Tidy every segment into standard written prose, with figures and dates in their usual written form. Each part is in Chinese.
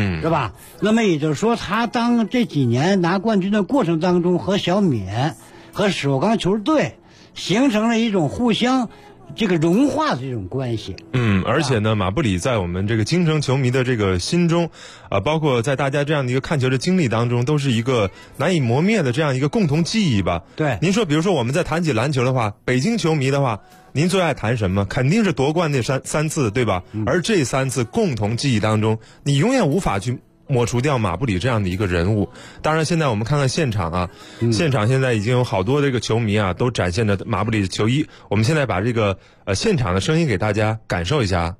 是吧？那么也就是说，他当这几年拿冠军的过程当中，和小冕和首钢球队形成了一种互相这个融化的这种关系。 而且呢，马布里在我们这个京城球迷的这个心中，包括在大家这样的一个看球的经历当中，都是一个难以磨灭的这样一个共同记忆吧。 对， 您说，比如说我们在谈起篮球的话，北京球迷的话，您最爱谈什么？肯定是夺冠那三次，对吧？而这3次共同记忆当中，你永远无法去抹除掉马布里这样的一个人物。当然现在我们看看现场啊，现场现在已经有好多这个球迷啊都展现着马布里的球衣。我们现在把这个现场的声音给大家感受一下。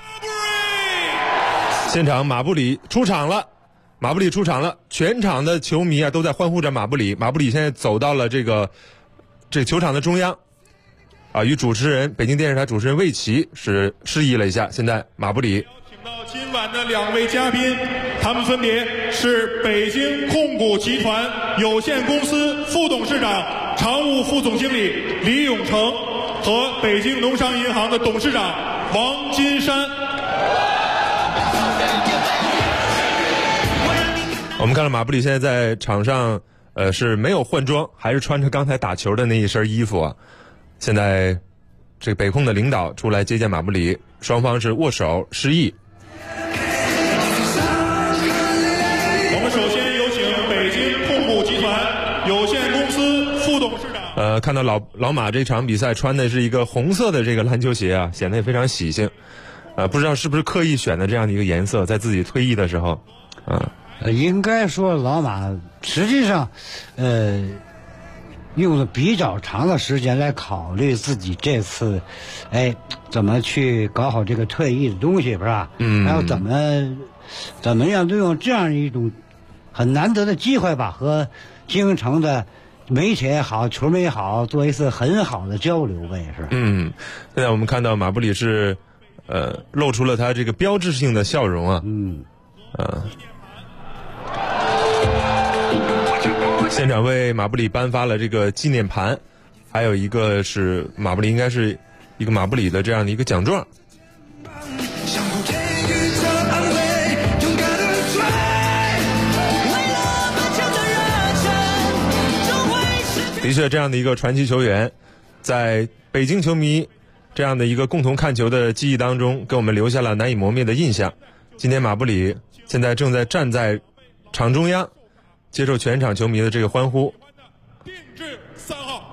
现场马布里出场了，马布里出场了，全场的球迷啊都在欢呼着马布里。马布里现在走到了这球场的中央与主持人北京电视台主持人魏琦示意了一下。现在马布里请到今晚的2位嘉宾，他们分别是北京控股集团有限公司副董事长、常务副总经理李永成和北京农商银行的董事长王金山。 我们看到马布里现在在场上是没有换装，还是穿着刚才打球的那一身衣服啊。现在这个北控的领导出来接见马布里，双方是握手示意。 我们首先有请北京控股集团有限公司副董事长。 看到老马这场比赛穿的是一个红色的这个篮球鞋啊，显得也非常喜庆。不知道是不是刻意选的这样的一个颜色，在自己退役的时候应该说老马实际上用了比较长的时间来考虑自己这次怎么去搞好这个退役的东西，是吧？还有怎么样利用这样一种很难得的机会吧，和京城的媒体也好，球迷也好，做一次很好的交流呗，是。 现在我们看到马布里是露出了他这个标志性的笑容啊。现场为马布里颁发了这个纪念盘，还有一个是马布里，应该是一个马布里的这样的一个奖状。的确，这样的一个传奇球员，在北京球迷这样的一个共同看球的记忆当中，给我们留下了难以磨灭的印象。今天马布里现在正在站在场中央，接受全场球迷的这个欢呼。 定制3号。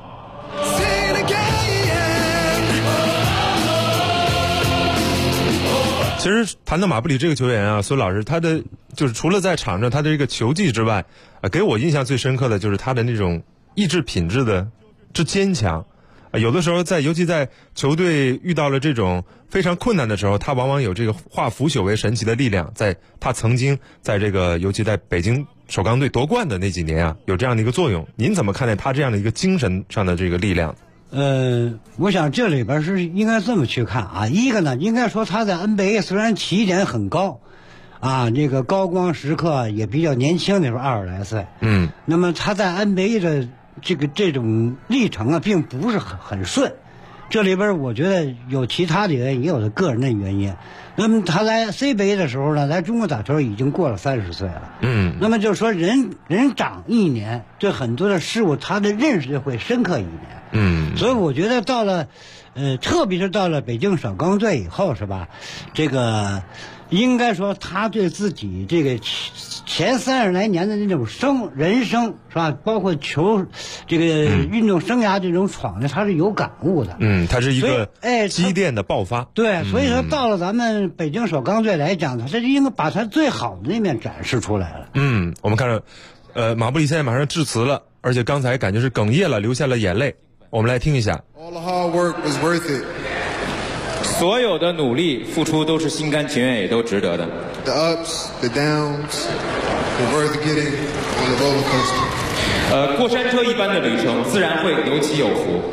其实谈到马布里这个球员啊，孙老师，他的就是除了在场上他的这个球技之外，给我印象最深刻的就是他的那种意志品质的之坚强。有的时候尤其在球队遇到了这种非常困难的时候，他往往有这个化腐朽为神奇的力量。在他曾经在这个尤其在北京首钢队夺冠的那几年啊，有这样的一个作用。您怎么看待他这样的一个精神上的这个力量？ 我想这里边是应该这么去看啊。一个呢，应该说他在 NBA 虽然起点很高这个高光时刻也比较年轻，那时候20来岁。那么他在 NBA 的这种历程并不是很顺，这里边我觉得有其他的原因，也有他个人的原因。那么他来 CBA 的时候呢，来中国打球已经过了30岁了。那么就是说人长一年，对很多的事物他的认识就会深刻一年。所以我觉得到了特别是到了北京首钢队以后，是吧？这个应该说他对自己这个前30来年的那种人生，是吧？包括这个运动生涯这种闯的，他是有感悟的。 他是一个积淀的爆发。 对，所以说到了咱们北京首钢队来讲，他这应该把他最好的那面展示出来了。 我们看着马布里现在马上致辞了，而且刚才感觉是哽咽了，流下了眼泪。我们来听一下。 All the hard work was worth it. 所有的努力付出都是心甘情愿，也都值得的。 The ups, the downs, were worth getting on the roller coaster. 过山车一般的旅程，自然会有起有伏。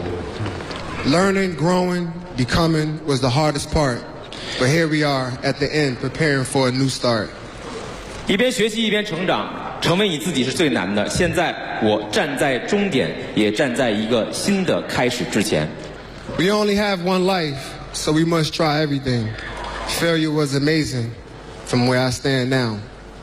Learning, growing, becoming was the hardest part, but here we are at the end, preparing for a new start. 一边学习一边成长，成为你自己是最难的。现在我站在终点，也站在一个新的开始之前。 We only have one life, so we must try everything. Failure was amazing from where I stand now.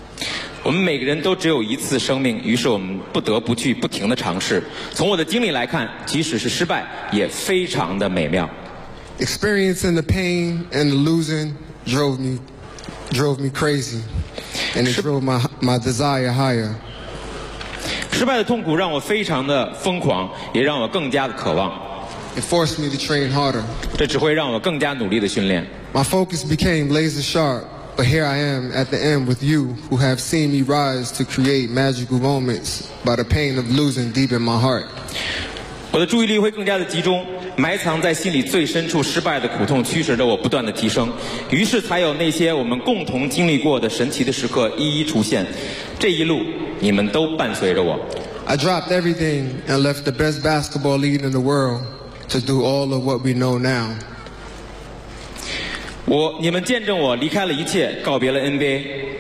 我们每个人都只有一次生命，于是我们不得不去不停地尝试。从我的经历来看，即使是失败，也非常的美妙。 Experiencing the pain and the losing drove me crazy, and it drove my desire higher. 失败的痛苦让我非常的疯狂，也让我更加的渴望。 It forced me to train harder. 这只会让我更加努力的训练。 My focus became laser sharp, but here I am at the end with you, who have seen me rise to create magical moments by the pain of losing deep in my heart. 我的注意力会更加的集中，埋藏在心里最深处失败的苦痛驱使着我不断的提升，于是才有那些我们共同经历过的神奇的时刻一一出现。这一路，你们都伴随着我。 I dropped everything and left the best basketball league in the world to do all of what we know now. 你们见证我离开了一切，告别了 NBA。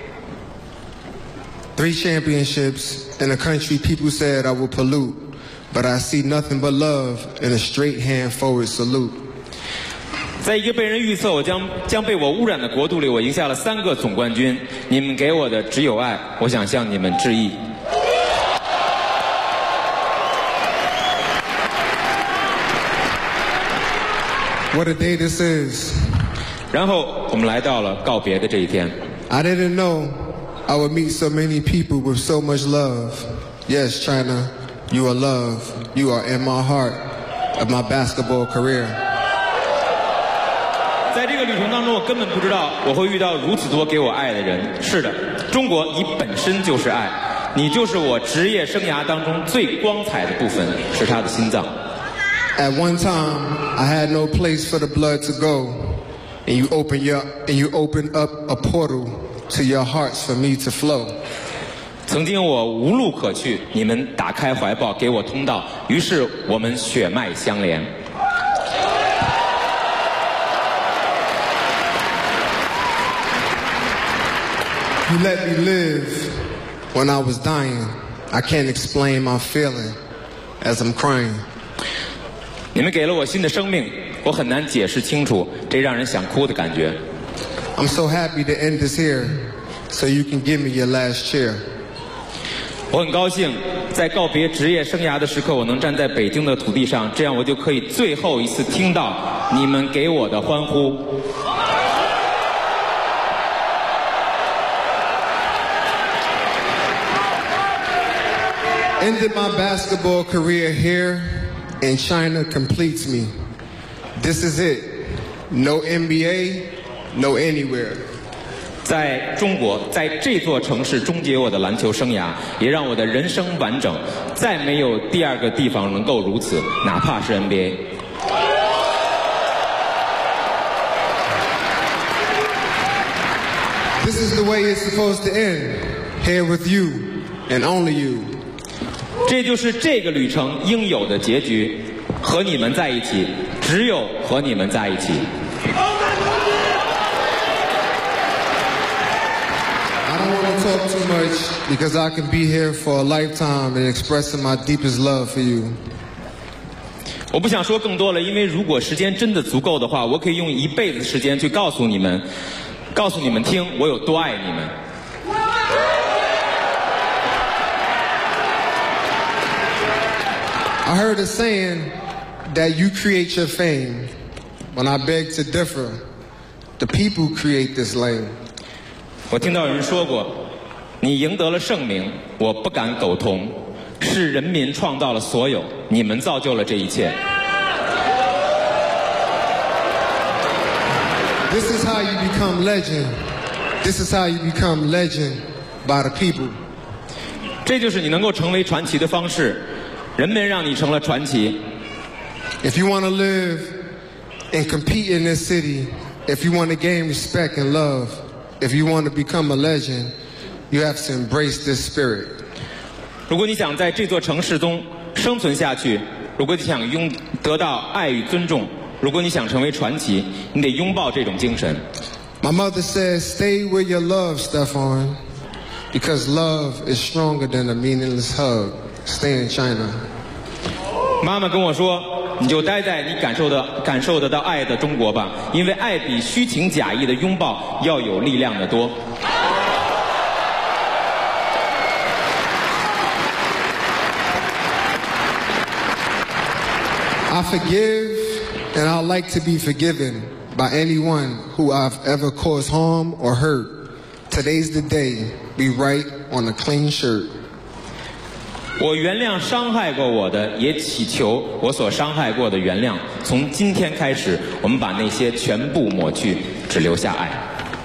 3 championships in a country people said I would pollute, but I see nothing but love and a straight hand forward salute. 在一个被人预测我将被我污染的国度里，我赢下了3个总冠军。你们给我的只有爱，我想向你们致意。 What a day this is. 然后我们来到了告别的这一天。 I didn't know I would meet so many people with so much love. Yes, China, you are love. You are in my heart of my basketball career. 在这个旅程当中，我根本不知道我会遇到如此多给我爱的人。是的，中国，你本身就是爱，你就是我职业生涯当中最光彩的部分，是他的心脏。 At one time, I had no place for the blood to go, and you opened up a portal to your hearts for me to flow. 曾经我无路可去，你们打开怀抱给我通道，于是我们血脉相连。 You let me live when I was dying. I can't explain my feeling as I'm crying. 你们给了我新的生命，我很难解释清楚这让人想哭的感觉。 I'm so happy to end this here, so you can give me your last cheer. 我很高兴，在告别职业生涯的时刻，我能站在北京的土地上，这样我就可以最后一次听到你们给我的欢呼。 Ended my basketball career here, and China completes me. This is it. No NBA, no anywhere. 在中国，在这座城市终结我的篮球生涯，也让我的人生完整。再没有第二个地方能够如此，哪怕是 NBA。 This is the way it's supposed to end. Here with you, and only you. 这就是这个旅程应有的结局，和你们在一起，只有和你们在一起。 I don't want to talk too much because I can be here for a lifetime and expressing my deepest love for you. 我不想说更多了，因为如果时间真的足够的话，我可以用一辈子的时间去告诉你们听我有多爱你们。 I heard a saying that you create your fame. When I beg to differ, the people create this lane. 我听到有人说过，你赢得了盛名，我不敢苟同，是人民创造了所有，你们造就了这一切。 This is how you become legend. This is how you become legend by the people. 这就是你能够成为传奇的方式，人们让你成了传奇。 If you want to live and compete in this city, if you want to gain respect and love, if you want to become a legend, you have to embrace this spirit. 如果你想在这座城市中生存下去，如果你想得到爱与尊重，如果你想成为传奇，你得拥抱这种精神。 My mother says, stay with your love, Stefan, because love is stronger than a meaningless hug. Stay in China. 妈妈跟我说，你就待在你感受得到爱的中国吧，因为爱比虚情假意的拥抱要有力量的多。 forgive and I like to be forgiven by anyone who I've ever caused harm or hurt. Today's the day. Be right on a clean shirt. 我原谅伤害过我的，也祈求我所伤害过的原谅。从今天开始，我们把那些全部抹去，只留下爱。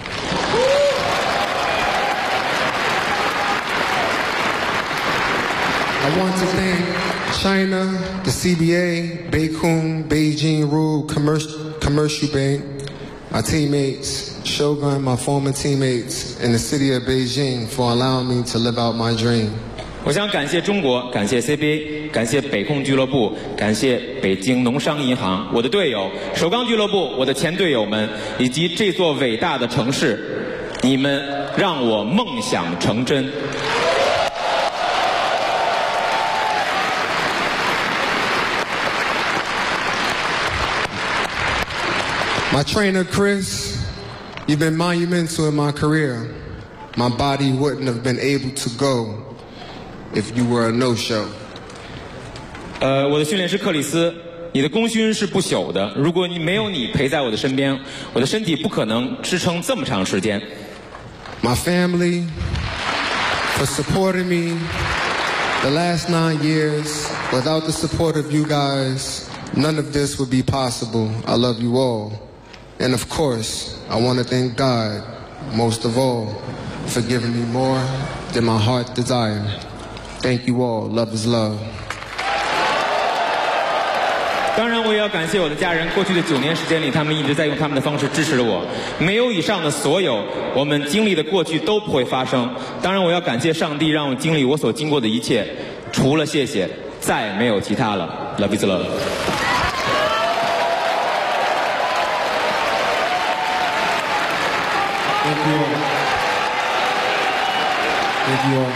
I want to thank China, the CBA, Beikun, Beijing Rural Commercial Bank, my teammates, Shogun, my former teammates, and the city of Beijing for allowing me to live out my dream. 我想感谢中国，感谢 CBA， 感谢北控俱乐部，感谢北京农商银行，我的队友，首钢俱乐部，我的前队友们，以及这座伟大的城市，你们让我梦想成真。 My trainer, Chris, you've been monumental in my career. My body wouldn't have been able to go if you were a no-show. 我的训练师克里斯，你的功勋是不朽的。如果你没有你陪在我的身边，我的身体不可能支撑这么长时间。 My family, for supporting me the last 9 years. Without the support of you guys, none of this would be possible. I love you all. And of course, I want to thank God, most of all, for giving me more than my heart desire. Thank you all. Love is love. 当然，我也要感谢我的家人。过去的9年时间里，他们一直在用他们的方式支持着我。没有以上的所有，我们经历的过去都不会发生。当然，我要感谢上帝，让我经历我所经过的一切。除了谢谢，再没有其他了。Love is love. Thank you all. Thank you all.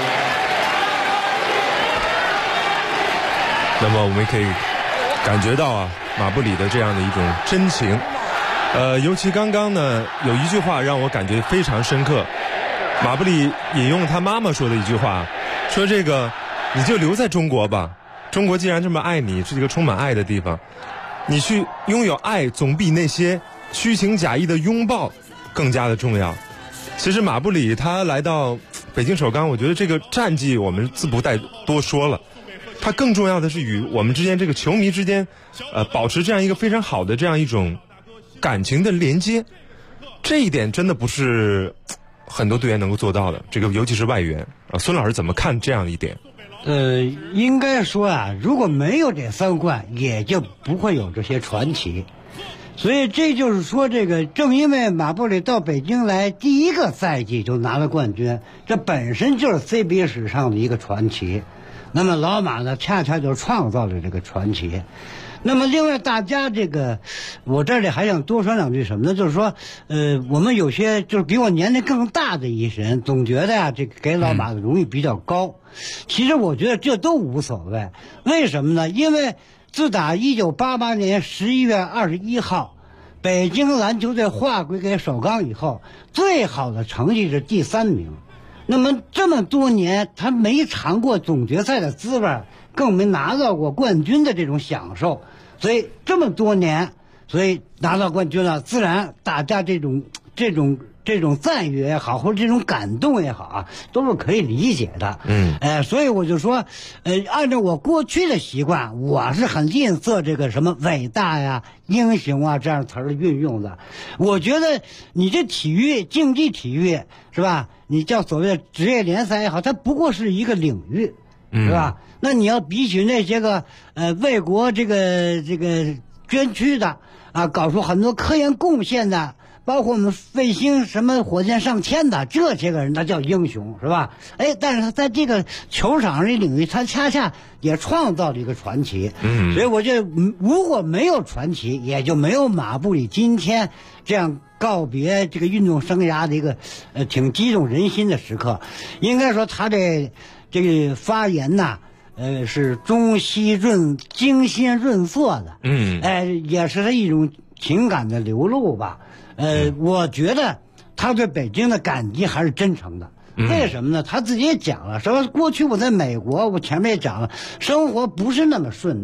那么我们可以感觉到啊，马布里的这样的一种真情。尤其刚刚呢，有一句话让我感觉非常深刻。马布里引用他妈妈说的一句话，说这个你就留在中国吧，中国既然这么爱你，是一个充满爱的地方，你去拥有爱总比那些虚情假意的拥抱更加的重要。其实马布里他来到北京首钢，我觉得这个战绩我们自不再多说了，他更重要的是与我们之间这个球迷之间保持这样一个非常好的这样一种感情的连接，这一点真的不是很多队员能够做到的，这个尤其是外援啊。孙老师怎么看这样一点？ 应该说啊，如果没有这3冠，也就不会有这些传奇。所以这就是说，这个正因为马布里到北京来第一个赛季就拿了冠军，这本身就是 CBA 史上的一个传奇。那么老马呢，恰恰就创造了这个传奇。那么另外大家这个，我这里还想多说两句什么呢？就是说，我们有些就是比我年龄更大的一些人，总觉得啊，这个给老马的荣誉比较高。其实我觉得这都无所谓。为什么呢？因为自打1988年11月21号，北京篮球队划归给首钢以后，最好的成绩是第3名。那么这么多年，他没尝过总决赛的滋味，更没拿到过冠军的这种享受。所以这么多年，所以拿到冠军了，自然大家这种赞誉也好，或者这种感动也好啊，都是可以理解的。所以我就说，按照我过去的习惯，我是很吝啬这个什么伟大呀、英雄啊这样词儿的运用的。我觉得你这体育、竞技体育是吧？你叫所谓的职业联赛也好，它不过是一个领域，是吧？那你要比起那些个为国这个捐躯的啊，搞出很多科研贡献的。包括我们卫星什么火箭上天的这些个人，那叫英雄，是吧？但是他在这个球场上这领域，他恰恰也创造了一个传奇。所以我觉得如果没有传奇，也就没有马布里今天这样告别这个运动生涯的一个挺激动人心的时刻。应该说他这个发言呐，是中西润、精心润色的。也是他一种情感的流露吧。我觉得他对北京的感激还是真诚的。为什么呢？他自己也讲了，说过去我在美国，我前面也讲了，生活不是那么顺当，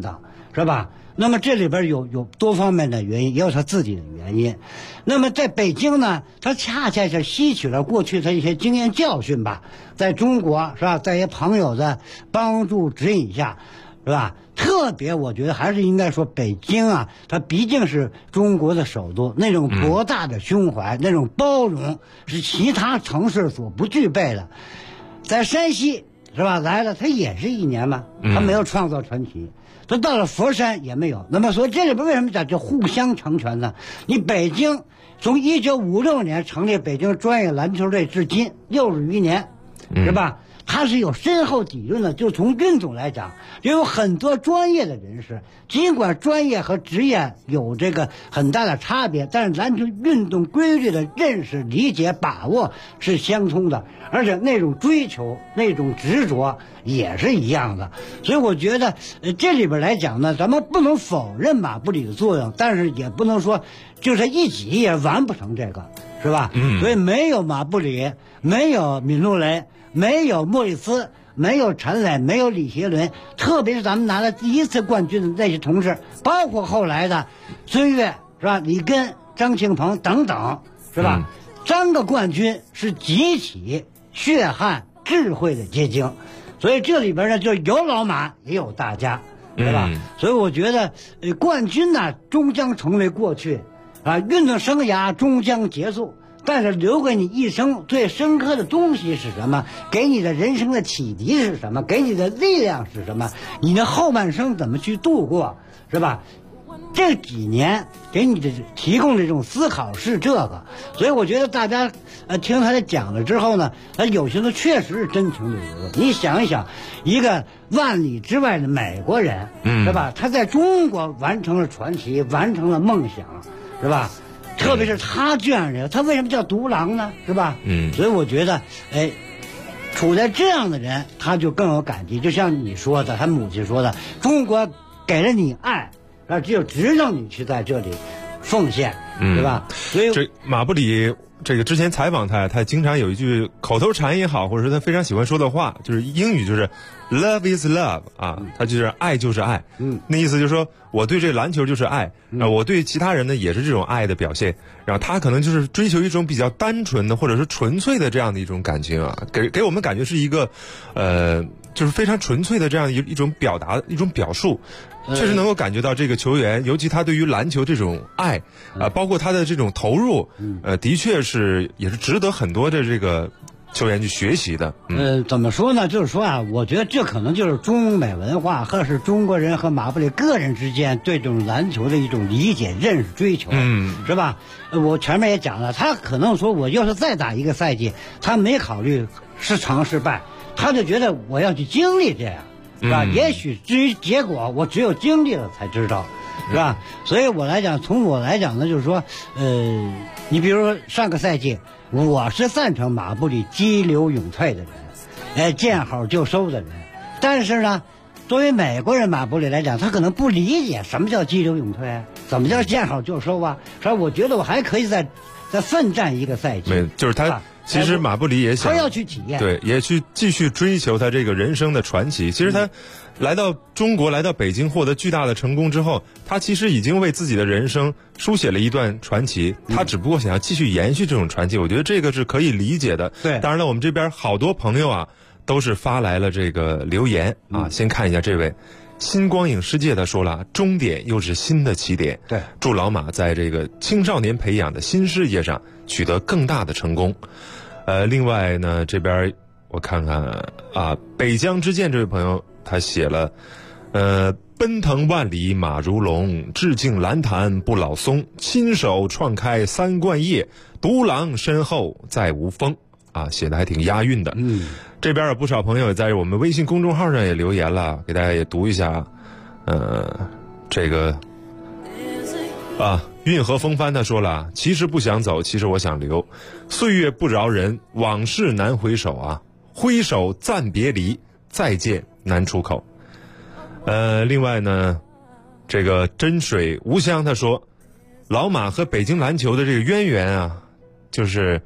是吧？那么这里边有多方面的原因，也有他自己的原因。那么在北京呢，他恰恰是吸取了过去的一些经验教训吧，在中国是吧，在一些朋友的帮助指引下，是吧？特别我觉得还是应该说北京啊，它毕竟是中国的首都，那种博大的胸怀，那种包容是其他城市所不具备的。在山西是吧来了，他也是1年嘛，他没有创造传奇。他到了佛山也没有。那么所以这里边为什么讲就互相成全呢？你北京从1956年成立北京专业篮球队至今60余年，是吧？它是有深厚底蕴的。就从运动来讲，也有很多专业的人士，尽管专业和职业有这个很大的差别，但是篮球运动规律的认识、理解、把握是相通的，而且那种追求、那种执着也是一样的。所以我觉得，这里边来讲呢，咱们不能否认马布里的作用，但是也不能说就是一己也完不成这个，是吧？所以没有马布里，没有闵卢雷，没有莫里斯，没有陈磊，没有李协伦，特别是咱们拿了第1次冠军的那些同志，包括后来的孙悦，是吧？李根、张庆鹏等等，是吧？3个冠军是集体血汗智慧的结晶，所以这里边呢就有老马也有大家，对吧？所以我觉得冠军呢终将成为过去啊，运动生涯终将结束，但是留给你一生最深刻的东西是什么？给你的人生的启迪是什么？给你的力量是什么？你的后半生怎么去度过，是吧？这几年给你的提供的这种思考是这个，所以我觉得大家听他讲了之后呢，他有些的确实是真情流露。你想一想，一个万里之外的美国人，是吧？他在中国完成了传奇，完成了梦想，是吧？特别是他这样的人，他为什么叫独狼呢？是吧？所以我觉得，处在这样的人，他就更有感激。就像你说的，他母亲说的，中国给了你爱，只有值得你去在这里奉献，对吧？所以这马布里这个之前采访他经常有一句口头禅也好，或者说他非常喜欢说的话，就是英语就是 love is love 啊，他就是爱就是爱。那意思就是说我对这篮球就是爱，我对其他人呢也是这种爱的表现。然后他可能就是追求一种比较单纯的或者是纯粹的这样的一种感情啊，给我们感觉是一个就是非常纯粹的这样一种表达一种表述。确实能够感觉到这个球员，尤其他对于篮球这种爱包括他的这种投入，的确也是值得很多的这个球员去学习的。 怎么说呢？就是说啊，我觉得这可能就是中美文化，或是中国人和马布里个人之间对这种篮球的一种理解、认识、追求，是吧？我前面也讲了，他可能说我要是再打一个赛季，他没考虑是成是败，他就觉得我要去经历这样。是吧？也许至于结果，我只有经历了才知道，是吧？所以我来讲，从我来讲呢，就是说，你比如说上个赛季，我是赞成马布里激流勇退的人，见好就收的人。但是呢，作为美国人马布里来讲，他可能不理解什么叫激流勇退，怎么叫见好就收啊？所以我觉得我还可以再奋战一个赛季。 就是他。其实马布里也想， 他要去体验， 对，也去继续追求他这个人生的传奇。其实他来到中国，来到北京，获得巨大的成功之后，他其实已经为自己的人生书写了一段传奇。他只不过想要继续延续这种传奇，我觉得这个是可以理解的。 对， 当然了，我们这边好多朋友啊，都是发来了这个留言啊。先看一下这位。新光影世界他说了，终点又是新的起点。 对， 祝老马在这个青少年培养的新事业上取得更大的成功。另外呢，这边我看看啊，北疆之剑这位朋友他写了，奔腾万里马如龙，致敬篮坛不老松，亲手创开3冠业，独狼身后再无锋。啊，写的还挺押韵的。这边有不少朋友在我们微信公众号上也留言了，给大家也读一下。这个啊，运河风帆他说了，其实不想走，其实我想留。岁月不饶人，往事难回首啊，挥手暂别离，再见难出口。另外呢，这个真水无香他说，老马和北京篮球的这个渊源啊，就是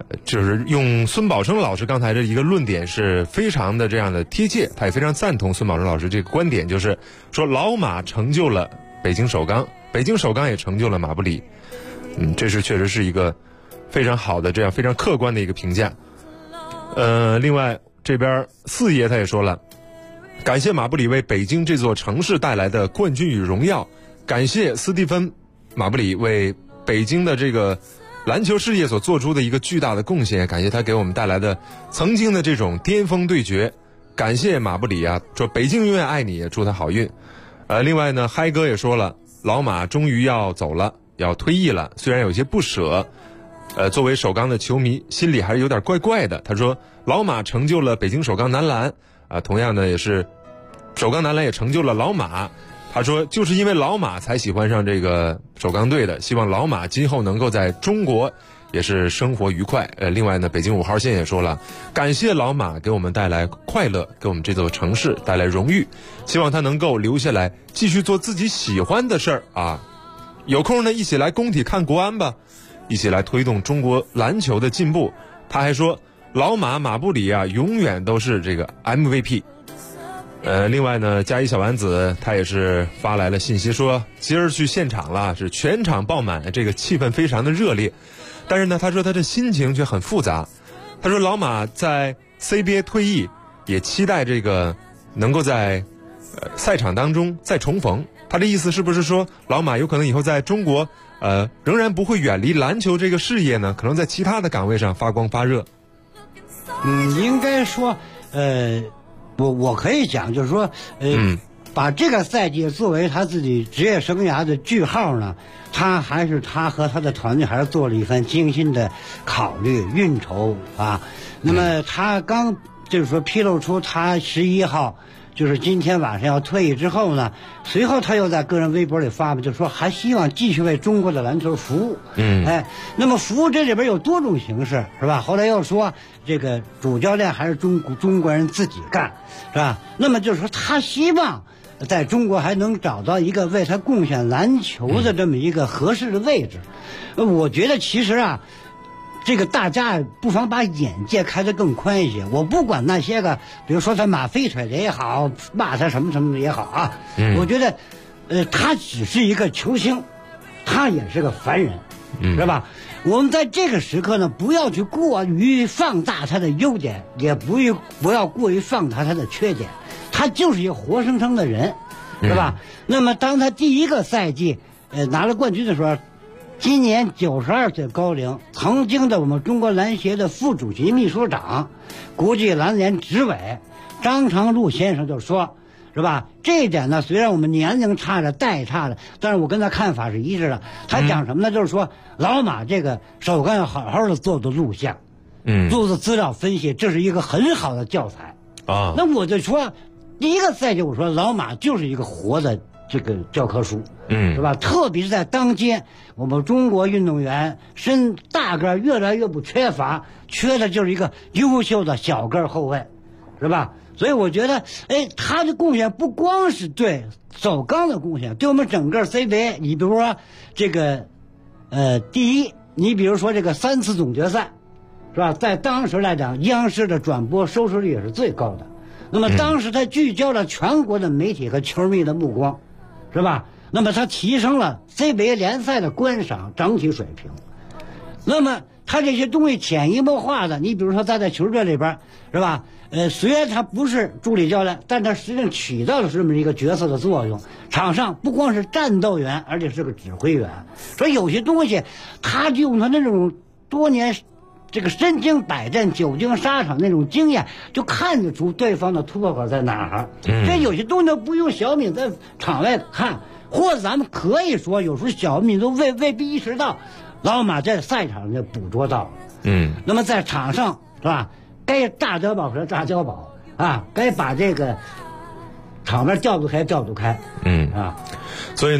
就是用孙宝生老师刚才的一个论点是非常的这样的贴切，他也非常赞同孙宝生老师这个观点，就是说老马成就了北京首钢，北京首钢也成就了马布里。这是确实是一个非常好的这样非常客观的一个评价。另外这边四爷他也说了，感谢马布里为北京这座城市带来的冠军与荣耀，感谢斯蒂芬马布里为北京的这个篮球事业所做出的一个巨大的贡献，感谢他给我们带来的曾经的这种巅峰对决，感谢马布里啊，说北京永远爱你，祝他好运。另外呢，嗨哥也说了，老马终于要走了，要退役了，虽然有些不舍，作为首钢的球迷心里还是有点怪怪的。他说老马成就了北京首钢男篮同样呢也是首钢男篮也成就了老马，他说就是因为老马才喜欢上这个首钢队的，希望老马今后能够在中国也是生活愉快。另外呢，北京5号线也说了，感谢老马给我们带来快乐，给我们这座城市带来荣誉，希望他能够留下来继续做自己喜欢的事儿啊。有空呢一起来工体看国安吧，一起来推动中国篮球的进步。他还说老马马布里啊永远都是这个 MVP。另外呢，嘉一小丸子他也是发来了信息说，今儿去现场了，是全场爆满，这个气氛非常的热烈。但是呢，他说他的心情却很复杂。他说老马在 CBA 退役，也期待这个能够在赛场当中再重逢。他的意思是不是说老马有可能以后在中国仍然不会远离篮球这个事业呢？可能在其他的岗位上发光发热。 应该说我可以讲，就是说，把这个赛季作为他自己职业生涯的句号呢，他和他的团队还是做了一番精心的考虑运筹啊。那么他刚就是说披露出他11号就是今天晚上要退役之后呢，随后他又在个人微博里发布，就说还希望继续为中国的篮球服务。那么服务这里边有多种形式，是吧？后来又说这个主教练还是中国人自己干，是吧？那么就是说他希望在中国还能找到一个为他贡献篮球的这么一个合适的位置。我觉得其实啊，这个大家不妨把眼界开得更宽一些。我不管那些个，比如说他马飞腿的也好，骂他什么什么的也好啊，我觉得，他只是一个球星，他也是个凡人，是吧？我们在这个时刻呢，不要去过于放大他的优点，也不要过于放大他的缺点，他就是一个活生生的人，是吧？那么当他第一个赛季拿了冠军的时候，今年92岁高龄，曾经的我们中国篮协的副主席秘书长，国际篮联执委张长禄先生就说，是吧？这一点呢，虽然我们年龄差着代差着，但是我跟他看法是一致的。他讲什么呢？就是说老马这个首钢要好好的做录像，做资料分析，这是一个很好的教材啊。那我就说，第一个赛季我说老马就是一个活的这个教科书，是吧？特别是在当今我们中国运动员身大个越来越不缺乏，缺的就是一个优秀的小个后卫，是吧？所以我觉得，他的贡献不光是对首钢的贡献，对我们整个 CBA， 你比如说这个，第一，你比如说这个3次总决赛，是吧？在当时来讲，央视的转播收视率也是最高的。那么当时他聚焦了全国的媒体和球迷的目光，是吧？那么他提升了 CBA 联赛的观赏整体水平。那么他这些东西潜移默化的，你比如说他在球队里边，是吧？虽然他不是助理教练，但他实际上起到了这么一个角色的作用。场上不光是战斗员，而且是个指挥员。所以有些东西，他就用他那种多年这个身经百战、久经沙场那种经验，就看得出对方的突破口在哪儿。这有些东西不用小敏在场外看，或者咱们可以说，有时候小敏都未必意识到，老马在赛场上就捕捉到了。那么在场上，是吧？该炸碉堡和炸碉堡啊，该把这个场面调度开。 所以呢，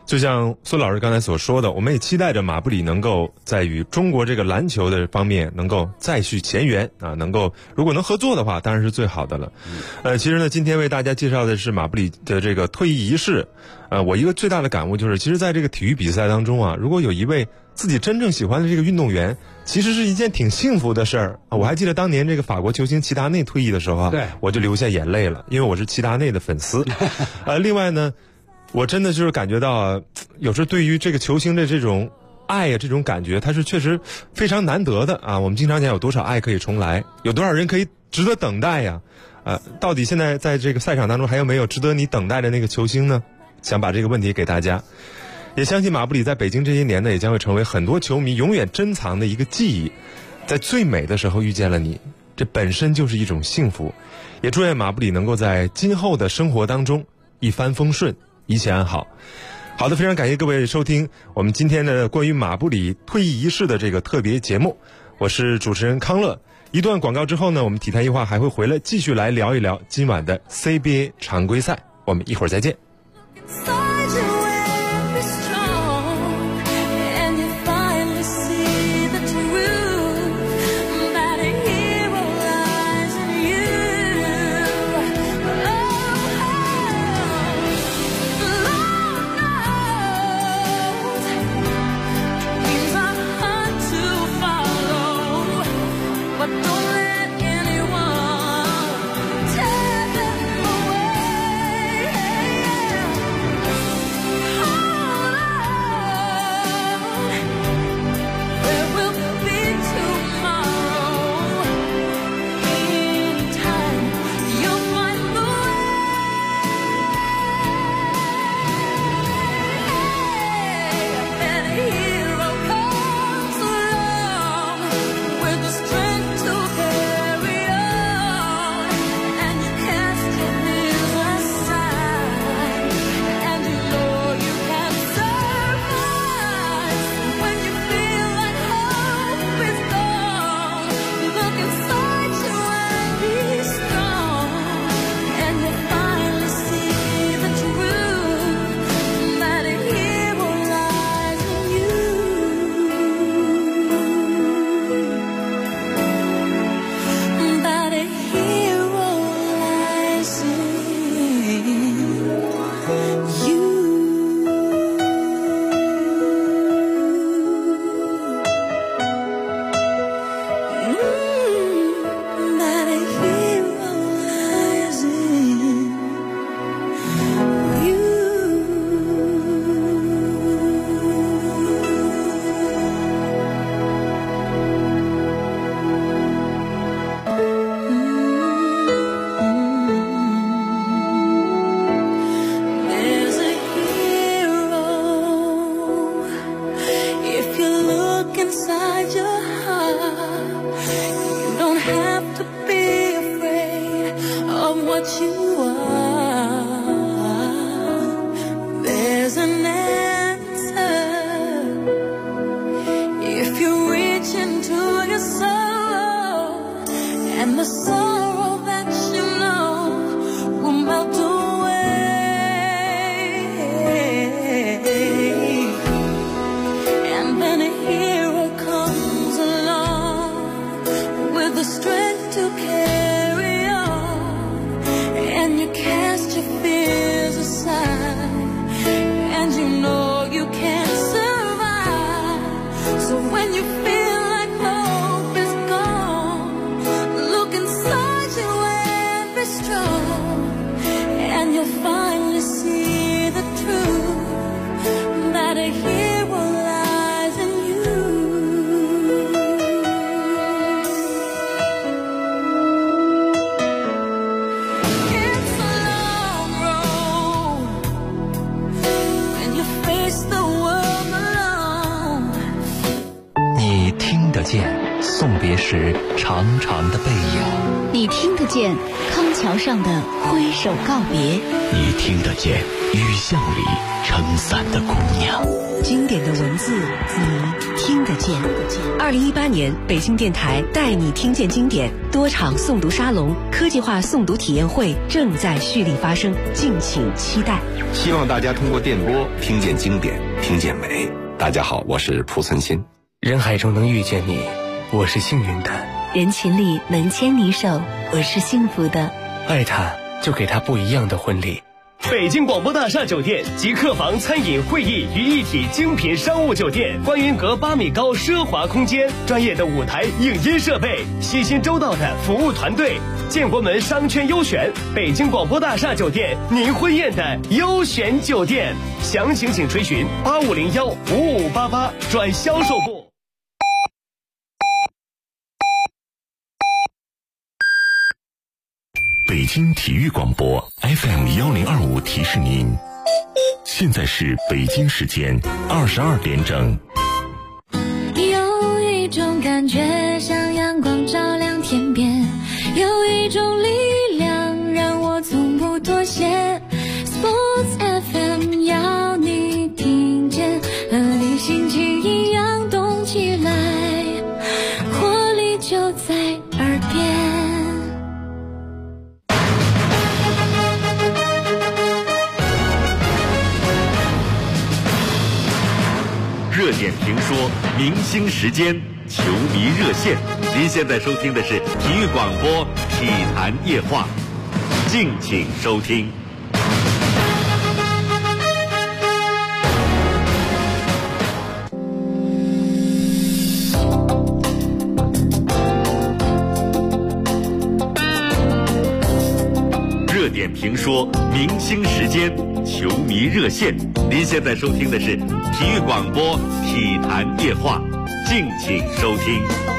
就像孙老师刚才所说的，我们也期待着马布里能够在与中国这个篮球的方面能够再续前缘啊，能够如果能合作的话，当然是最好的了。其实呢，今天为大家介绍的是马布里的这个退役仪式。我一个最大的感悟就是，其实在这个体育比赛当中啊，如果有一位自己真正喜欢的这个运动员，其实是一件挺幸福的事儿啊。我还记得当年这个法国球星齐达内退役的时候啊， 对， 我就流下眼泪了，因为我是齐达内的粉丝。另外呢，我真的就是感觉到啊，有时候对于这个球星的这种爱呀，这种感觉，它是确实非常难得的啊。我们经常讲有多少爱可以重来，有多少人可以值得等待呀？到底现在在这个赛场当中还有没有值得你等待的那个球星呢？想把这个问题给大家。也相信马布里在北京这些年呢，也将会成为很多球迷永远珍藏的一个记忆。在最美的时候遇见了你，这本身就是一种幸福。也祝愿马布里能够在今后的生活当中一帆风顺，一切安好。好的，非常感谢各位收听我们今天的关于马布里退役仪式的这个特别节目，我是主持人康乐。一段广告之后呢，我们体坛一话还会回来继续来聊一聊今晚的 CBA 常规赛，我们一会儿再见。 送别时长长的背影。 你听得见康桥上的挥手告别， 你听得见雨巷里撑伞的姑娘， 经典的文字你听得见。2018年北京电台带你听见经典多场诵读沙龙、科技化诵读体验会正在蓄力发生，敬请期待。 希望大家通过电波听见经典，听见美。大家好，我是蒲存昕。 人海中能遇见你，我是幸运的； 人群里能牵你手，我是幸福的。 爱他，就给他不一样的婚礼。 北京广播大厦酒店集客房、餐饮、会议于一体精品商务酒店，观云阁8米高奢华空间，专业的舞台影音设备，悉心周到的服务团队，建国门商圈优选，北京广播大厦酒店您婚宴的优选酒店。详情请垂询8501-5588转销售部。 北京体育广播 FM1025提示您，现在是北京时间22点整。 有一种感觉像阳光照亮天边，有一种力量让我从不妥协。 Sports FM 要你听见，和你心情一样动起来，活力就在耳边。 热点评说，明星时间，球迷热线。您现在收听的是体育广播体坛夜话，敬请收听。热点评说，明星时间，球迷热线。您现在收听的是体育广播体坛夜话，敬请收听。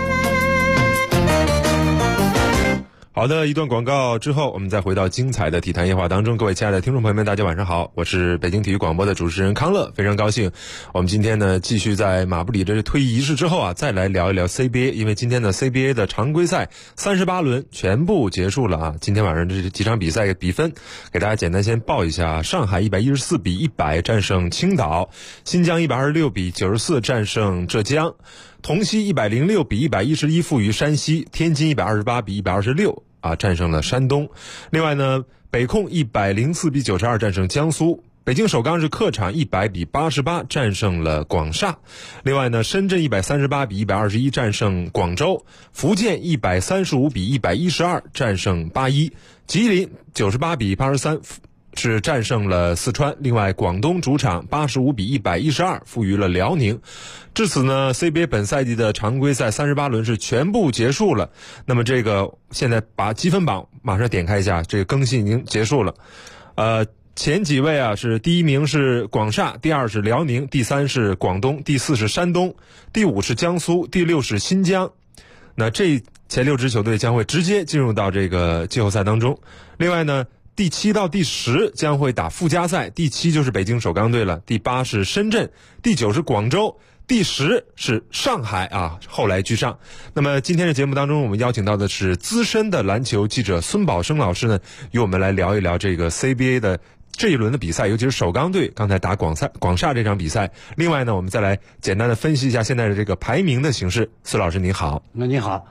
好的，一段广告之后，我们再回到精彩的体坛夜话当中。各位亲爱的听众朋友们，大家晚上好，我是北京体育广播的主持人康乐，非常高兴。我们今天呢，继续在马布里这退役仪式之后啊，再来聊一聊 CBA， 因为今天的 CBA 的常规赛38轮全部结束了啊。今天晚上这几场比赛比分，给大家简单先报一下：上海114比100战胜青岛，新疆126比94战胜浙江。同曦106比111负于山西，天津128比126战胜了山东。另外呢，北控104比92战胜江苏。北京首钢是客场100比88战胜了广厦。另外呢，深圳138比121战胜广州。福建135比112战胜81。吉林98比83是战胜了四川。另外，广东主场85比112负于了辽宁。至此呢 ，CBA 本赛季的常规赛38轮是全部结束了。那么这个现在把积分榜马上点开一下，这个更新已经结束了。前几位啊是第一名是广厦，第二是辽宁，第三是广东，第四是山东，第五是江苏，第六是新疆。那这前6支球队将会直接进入到这个季后赛当中。另外呢，第7到第10将会打附加赛，第7就是北京首钢队了，第8是深圳，第9是广州，第10是上海啊，后来居上。那么今天的节目当中，我们邀请到的是资深的篮球记者孙宝生老师呢，与我们来聊一聊这个 CBA 的这一轮的比赛，尤其是首钢队刚才打广厦这场比赛。另外呢，我们再来简单的分析一下现在的这个排名的形势。孙老师您好。 那你好。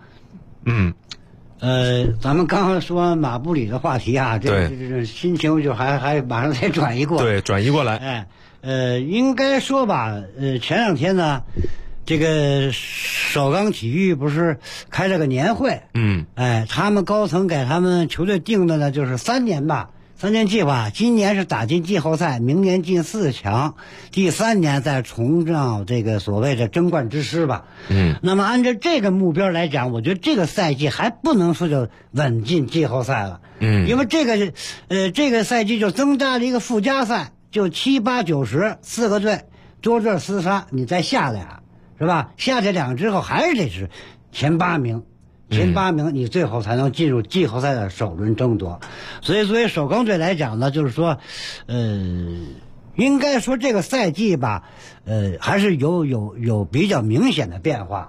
咱们刚刚说马布里的话题啊，这心情就还马上再转移过来。 对，转移过来。 应该说吧，前2天呢，这个首钢体育不是开了个年会，他们高层给他们球队定的呢，就是3年吧，3年计划，今年是打进季后赛，明年进4强，第3年再重振这个所谓的争冠之师吧。那么按照这个目标来讲，我觉得这个赛季还不能说就稳进季后赛了。因为这个赛季就增加了一个附加赛，就7、8、9、10 4个队多这厮杀，你再下俩是吧？下这2个之后还是得是前8名。前8名你最后才能进入季后赛的首轮争夺。所以作为首钢队来讲呢，就是说应该说这个赛季吧，还是有比较明显的变化。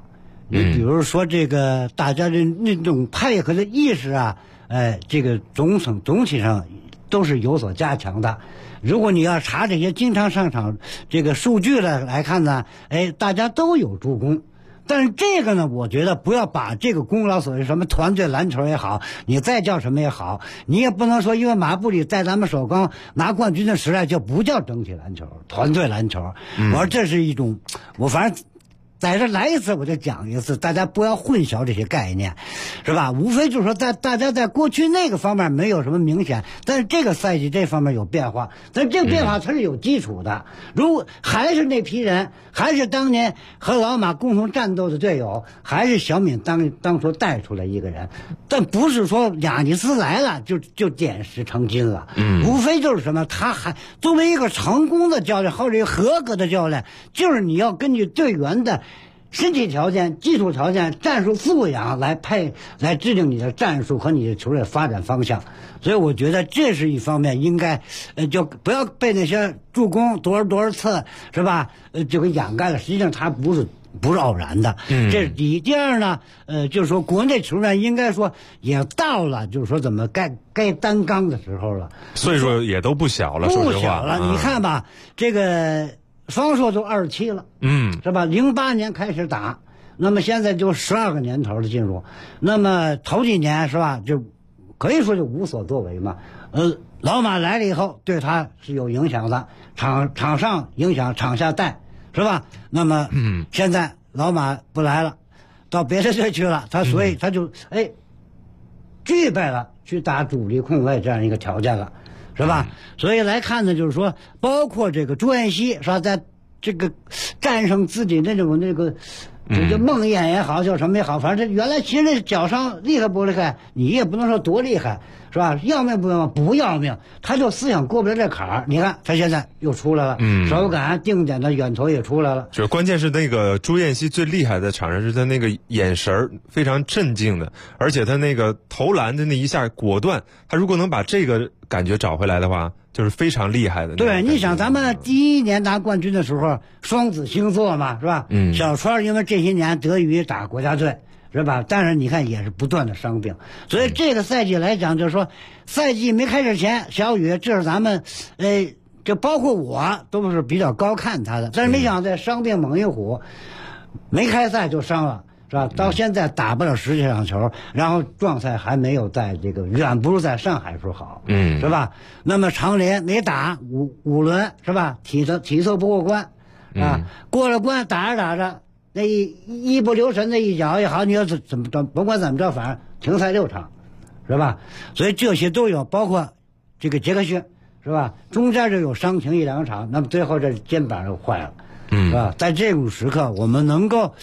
你比如说这个大家的那种配合的意识啊，这个总体上都是有所加强的。如果你要查这些经常上场这个数据来看呢，大家都有助攻。但是这个呢，我觉得不要把这个功劳，所谓什么团队篮球也好，你再叫什么也好，你也不能说因为马布里在咱们首钢拿冠军的时代就不叫整体篮球、团队篮球。我说这是一种，我反正在这来一次我就讲一次，大家不要混淆这些概念，是吧？无非就是说大家在过去那个方面没有什么明显，但是这个赛季这方面有变化，但这个变化它是有基础的。如果还是那批人，还是当年和老马共同战斗的队友，还是小敏当初带出来一个人，但不是说亚尼斯来了就点石成金了。无非就是什么，他还作为一个成功的教练或者一个合格的教练，就是你要根据队员的身体条件、技术条件、战术素养来制定你的战术和你的球队发展方向。所以我觉得这是一方面，应该就不要被那些助攻多少次是吧就给掩盖了。实际上它不是偶然的。这是第一。第二呢，就是说国内球员应该说也到了，就是说怎么该担纲的时候了， 岁数也都不小了，说实话不小了。你看吧，这个方硕都27了，是吧？08年开始打，那么现在就12个年头的进入，那么头几年是吧，就可以说就无所作为嘛。老马来了以后，对他是有影响的，场上影响，场下带，是吧？那么现在老马不来了，到别的队去了，所以他就具备了去打主力控卫这样一个条件了。是吧？所以来看呢，就是说，包括这个朱彦西是吧，在这个战胜自己那种这个梦魇也好，叫什么也好，反正这原来其实脚伤厉害不厉害，你也不能说多厉害，是吧？要命不要命？不要命，他就思想过不了这坎儿。你看他现在又出来了，手感定点的远投也出来了。 就关键是那个朱彦西最厉害的场上是他那个眼神非常镇静的，而且他那个投篮的那一下果断，他如果能把这个感觉找回来的话，就是非常厉害的。 对，你想咱们第一年拿冠军的时候，双子星座嘛，是吧？小川因为这些年得益于打国家队，是吧？但是你看也是不断的伤病，所以这个赛季来讲，就是说赛季没开始前，小雨这是咱们就包括我都是比较高看他的，但是没想到在伤病猛一虎，没开赛就伤了。是吧？到现在打不了10几场球，然后状态还没有在这个远不如在上海时候好，是吧？那么长联没打五轮是吧？体测不过关啊，过了关打着打着，那一不留神的一脚也好，你要怎么着，甭管怎么着，反正停赛6场，是吧？所以这些都有，包括这个杰克逊是吧？中间就有伤停1、2场，那么最后这肩膀又坏了，是吧？在这种时刻，我们能够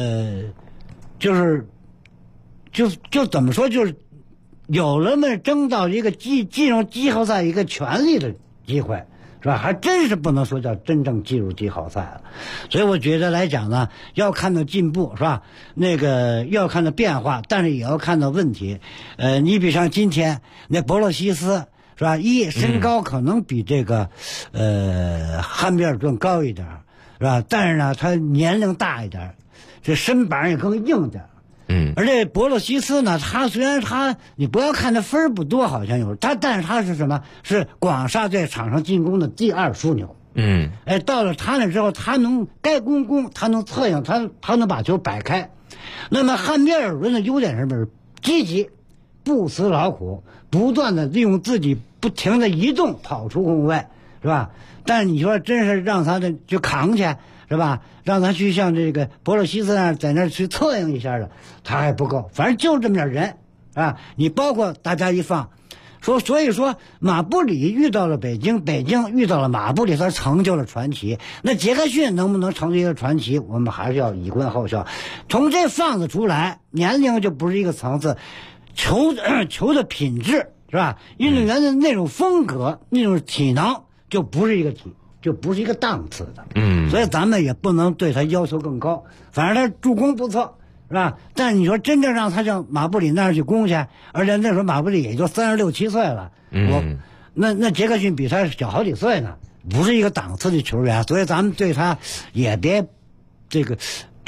就怎么说，就是有了们争到一个进入季后赛一个权利的机会，是吧？还真是不能说叫真正进入季后赛了。所以我觉得来讲呢，要看到进步，是吧？那个要看到变化，但是也要看到问题。你比上今天那博洛西斯是吧？身高可能比这个汉密尔顿高一点，是吧？但是呢，他年龄大一点。这身板也更硬点，而这博洛西斯呢，他虽然你不要看他分不多，好像但是他是什么？是广厦队场上进攻的第2枢纽。到了他那之后，他能该攻，他能策应，他能把球摆开。那么汉密尔顿的优点是什么？积极，不辞劳苦，不断的利用自己不停的移动跑出空位，是吧？但是你说真是让他就扛去。是吧？让他去像这个博洛西斯那在那去策应一下的，他还不够。反正就这么点人啊！你包括大家一放，所以说马布里遇到了北京遇到了马布里，他成就了传奇。那杰克逊能不能成就一个传奇？我们还是要以观后效。从这放得出来，年龄就不是一个层次，球的品质是吧？运动员的那种风格、那种体能就不是一个就不是一个档次的，所以咱们也不能对他要求更高。反正他助攻不错，是吧？但是你说真正让他像马布里那样去攻去，而且那时候马布里也就36、7岁了，那杰克逊比他小好几岁呢，不是一个档次的球员，所以咱们对他也别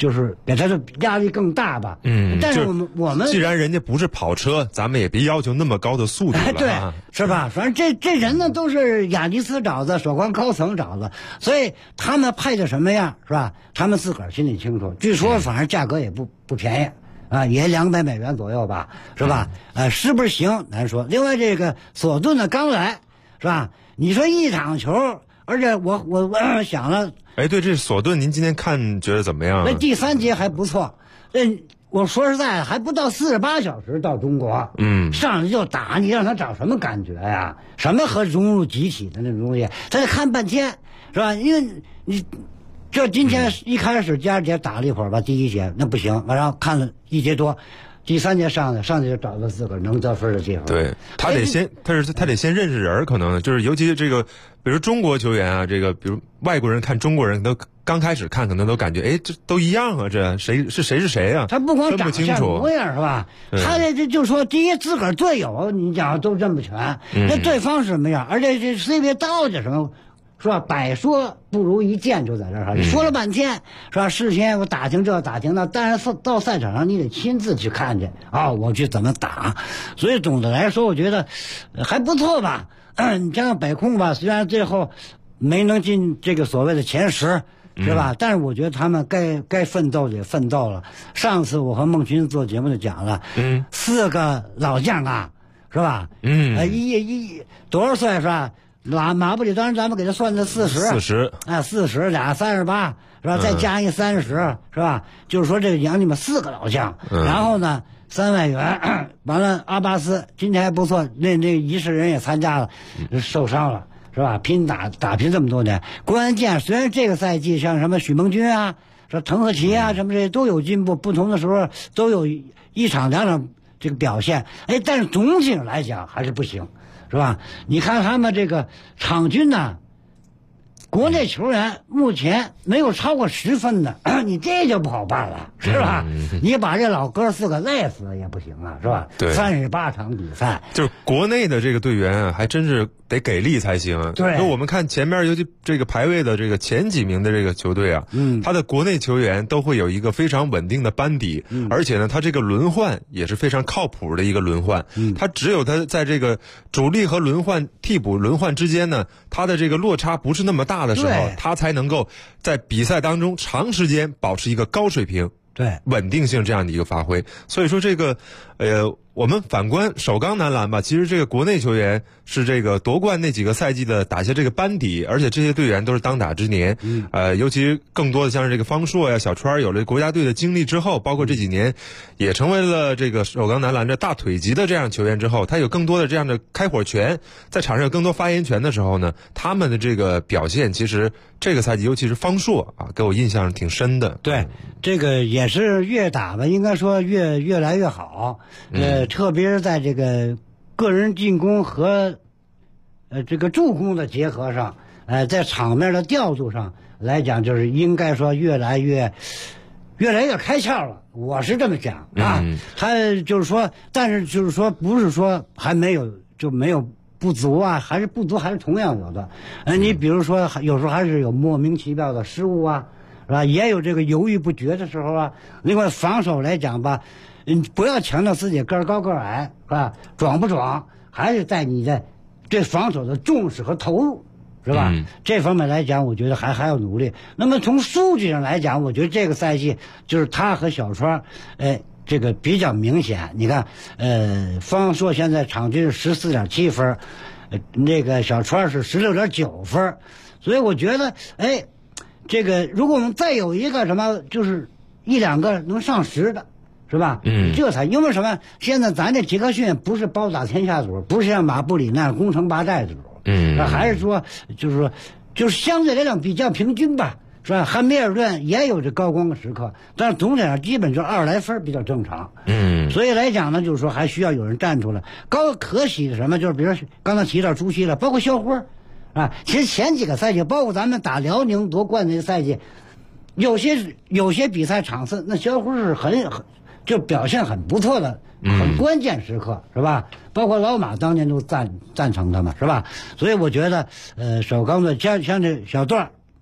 就是给他的压力更大吧。但是我们既然人家不是跑车，咱们也别要求那么高的速度了， 对，是吧？反正这人呢都是雅尼斯找的，首钢高层找的，所以他们配的什么样，是吧？他们自个儿心里清楚。据说反正价格也不便宜啊，也$200左右吧，是吧？是不是行难说。另外这个索顿呢刚来，是吧？你说一场球，而且我想了。 对，这索顿您今天看觉得怎么样？ 那第3节还不错，我说实在还不到48小时到中国，上来就打，你让他找什么感觉呀？什么和融入集体的那种东西，他得看半天，是吧？因为你这今天一开始第2节打了一会儿吧，第1节那不行，然后看了1节多。第3节上来就找到自个儿能得分的地方。 对，他得先认识人，可能就是尤其这个，比如中国球员啊，这个比如外国人看中国人都刚开始看可能都感觉这都一样啊，这谁是谁啊？ 他不光长相模样是吧？他这就说第一自个儿队友你讲都认不全，那对方是什么样？而且这 CBA 到底什么？是吧？百说不如一见，就在这儿。你说了半天，是吧？事先我打听这打听那，但是到赛场上你得亲自去看去我去怎么打。所以总的来说，我觉得还不错吧。你像北控吧，虽然最后没能进这个所谓的前10，是吧？但是我觉得他们该奋斗也奋斗了。上次我和孟群做节目就讲了，4个老将啊，是吧？多少岁是吧？马布里当时咱们给他算的40，俩38，是吧？再加一30，是吧？就是说这个养你们4个老将，然后呢3外援，完了阿巴斯今天还不错，那仪式人也参加了，受伤了，是吧？打拼这么多年，关键虽然这个赛季像什么许梦军啊，说滕赫奇啊，什么这些都有进步，不同的时候都有1场2场这个表现，但是总体来讲还是不行。是吧？你看他们这个场均呢，国内球员目前没有超过10分的，你这就不好办了，是吧？你把这老哥4个累死了也不行啊，是吧？ 对 ，38场比赛， 就是国内的这个队员啊，还真是得给力才行。 对， 那我们看前面，尤其这个排位的这个前几名的这个球队啊，他的国内球员都会有一个非常稳定的班底，而且呢，他这个轮换也是非常靠谱的一个轮换。他只有他在这个主力和替补轮换之间呢，他的这个落差不是那么大的时候，他才能够在比赛当中长时间保持一个高水平。 对， 稳定性这样的一个发挥。所以说这个我们反观首钢男篮吧，其实这个国内球员是这个夺冠那几个赛季的打下这个班底，而且这些队员都是当打之年。尤其更多的像是这个方硕呀、小川有了国家队的经历之后，包括这几年也成为了这个首钢男篮这大腿级的这样球员之后，他有更多的这样的开火权，在场上有更多发言权的时候呢，他们的这个表现其实这个赛季尤其是方硕啊，给我印象挺深的。 对，这个也是越打吧，应该说越来越好。特别是在这个个人进攻和这个助攻的结合上，在场面的调度上来讲，就是应该说越来越开窍了。我是这么讲啊。他就是说，但是就是说，不是说还没有就没有不足啊，还是不足，还是同样有的。你比如说，有时候还是有莫名其妙的失误啊，是吧？也有这个犹豫不决的时候啊。另外防守来讲吧，不要强调自己个儿高个儿矮，是吧？壮不壮，还是在你的对防守的重视和投入，是吧？这方面来讲，我觉得还要努力。那么从数据上来讲，我觉得这个赛季就是他和小川，这个比较明显。你看，方硕现在场均是14.7分，那个小川是16.9分，所以我觉得，这个如果我们再有一个什么，就是1-2个能上10的。是吧？这才因为什么？现在咱这杰克逊不是包打天下组，不是像马布里那样攻城拔寨组，还是说，就是相对来讲比较平均吧，是吧？汉密尔顿也有这高光的时刻，但是总体上基本就20来分比较正常。所以来讲呢，就是说还需要有人站出来。可喜的什么？就是比如刚才提到朱熹了，包括肖辉啊，其实前几个赛季，包括咱们打辽宁夺冠那个赛季，有些比赛场次，那肖辉是就表现很不错的，很关键时刻，是吧？包括老马当年都赞成他们，是吧？所以我觉得，首钢队像这小段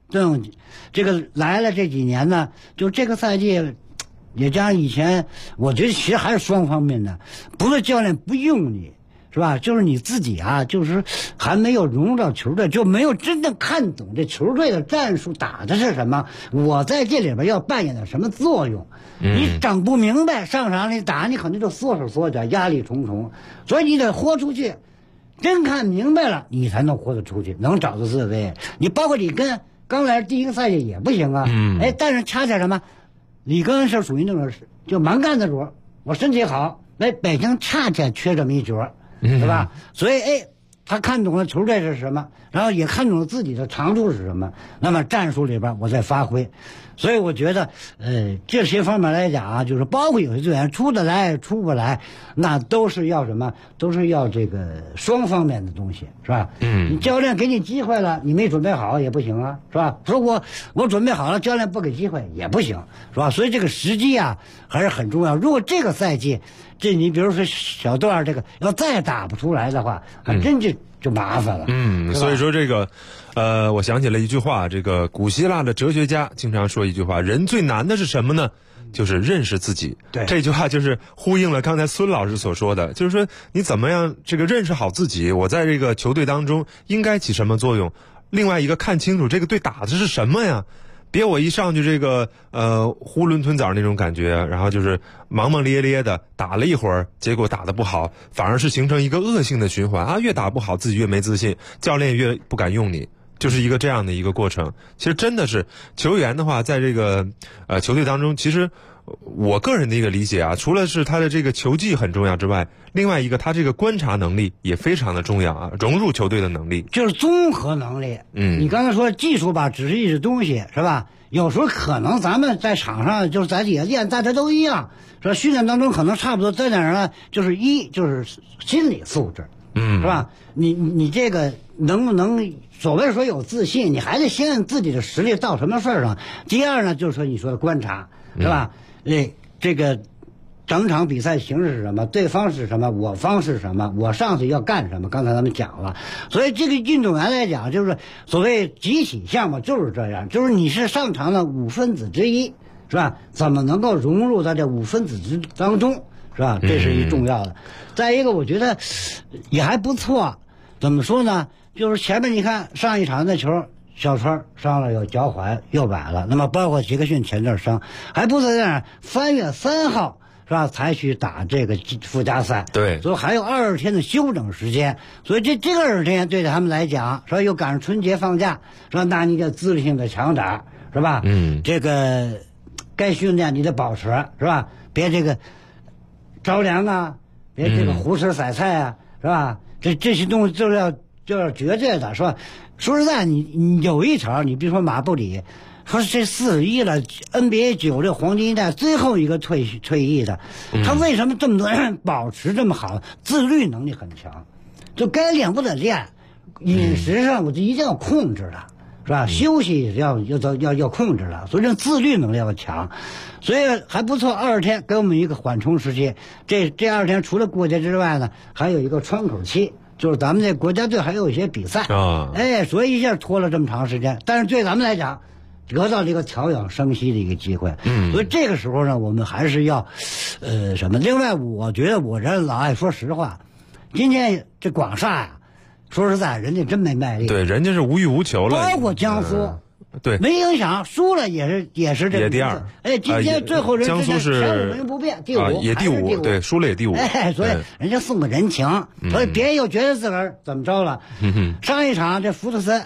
这个来了这几年呢，就这个赛季。也加上以前，我觉得其实还是双方面的，不是教练不用你，是吧？就是你自己啊，就是还没有融入到球队，就没有真正看懂这球队的战术打的是什么，我在这里边要扮演的什么作用。你整不明白，上场你打你可能就缩手缩脚，压力重重，所以你得豁出去，真看明白了，你才能豁得出去，能找到自卫。你包括你跟刚来第一个赛季也不行啊，但是恰恰什么？李根是属于那种就蛮干的主，我身体好，北京恰恰缺这么一角，对吧？所以他看懂了球队是什么，然后也看懂了自己的长处是什么，那么战术里边我再发挥。所以我觉得这些方面来讲啊，就是包括有些队员出得来出不来，那都是要什么，都是要这个双方面的东西，是吧？你教练给你机会了，你没准备好也不行啊，是吧？说我准备好了，教练不给机会也不行，是吧？所以这个时机啊还是很重要。如果这个赛季你比如说小段这个要再打不出来的话，还真就麻烦了。 所以说这个我想起了一句话，这个古希腊的哲学家经常说一句话，人最难的是什么呢？就是认识自己。 对， 这句话就是呼应了刚才孙老师所说的，就是说你怎么样这个认识好自己，我在这个球队当中应该起什么作用，另外一个看清楚这个队打的是什么呀，别我一上去这个囫囵吞枣那种感觉，然后就是忙忙咧咧的打了一会儿，结果打得不好，反而是形成一个恶性的循环啊！越打不好，自己越没自信，教练越不敢用你，就是一个这样的一个过程。其实真的是球员的话，在这个球队当中，其实我个人的一个理解啊，除了是他的这个球技很重要之外，另外一个他这个观察能力也非常的重要啊，融入球队的能力就是综合能力。你刚才说技术吧，只是一种东西，是吧？有时候可能咱们在场上就是在底下练，大家都一样，说训练当中可能差不多，在哪儿呢？就是就是心理素质，是吧？你这个能不能所谓说有自信，你还得先按自己的实力到什么份儿上。第二呢，就是说你说的观察，是吧？这个整场比赛形式是什么？对方是什么？我方是什么？我上去要干什么？刚才咱们讲了，所以这个运动员来讲，就是所谓集体项目就是这样，就是你是上场的五分子之一，是吧？怎么能够融入到这五分子之当中，是吧？这是一重要的。再一个，我觉得也还不错。怎么说呢？就是前面你看上一场那球，小川伤了，有脚踝右崴了，那么包括杰克逊前阵伤，还不是这样。3月3号是吧？才去打这个附加赛， 对， 所以还有20天的休整时间。所以这个20天对他们来讲，说又赶上春节放假，说那你得自律性的强点，是吧？这个该训练你得保持，是吧？别这个着凉啊，别这个胡吃宰菜啊，是吧？这些东西就是要绝对的，是吧？说实在，你有一场，你比如说马布里，说这41了 ，NBA 9这黄金一代最后一个退役的，他为什么这么多人保持这么好？自律能力很强，就该练不得练，饮食上我就一定要控制了，是吧？休息要控制了，所以这自律能力要强，所以还不错。20天给我们一个缓冲时期，这20天除了过节之外呢，还有一个窗口期。就是咱们这国家队还有一些比赛啊，所以一下拖了这么长时间。但是对咱们来讲，得到这个调养生息的一个机会。所以这个时候呢，我们还是要，什么？另外，我觉得我这老爱说实话，今天这广厦呀，说实在，人家真没卖力。 对，人家是无欲无求了。 包括江苏。 对， 没影响，输了也是这个也第二。 今天最后人江苏是前5名不变，第5 也第5，对，输了也第5。 所以人家送个人情，所以别人又觉得自个儿怎么着了。上一场这福特森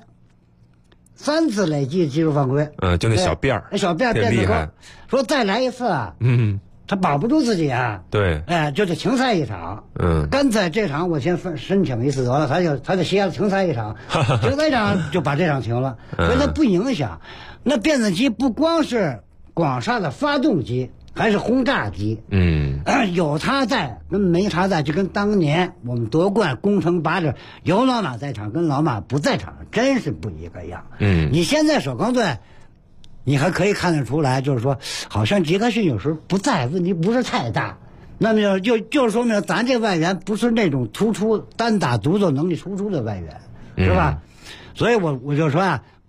3次累计技术犯规， 就那小辫儿， 那小辫儿变得高，说再来一次啊，他保不住自己啊， 对， 就得停赛一场，干脆这场我先申请一次得了，他就歇了停赛一场，停赛一场就把这场停了，所以他不影响。那变子机不光是广厦的发动机，还是轰炸机，有他在跟没他在，就跟当年我们夺冠攻城拔寨，有老马在场跟老马不在场真是不一个样。你现在首钢队。你还可以看得出来，就是说，好像杰克逊有时候不在，问题不是太大。那么就说明咱这外援不是那种突出单打独斗能力突出的外援，是吧？所以我就说啊，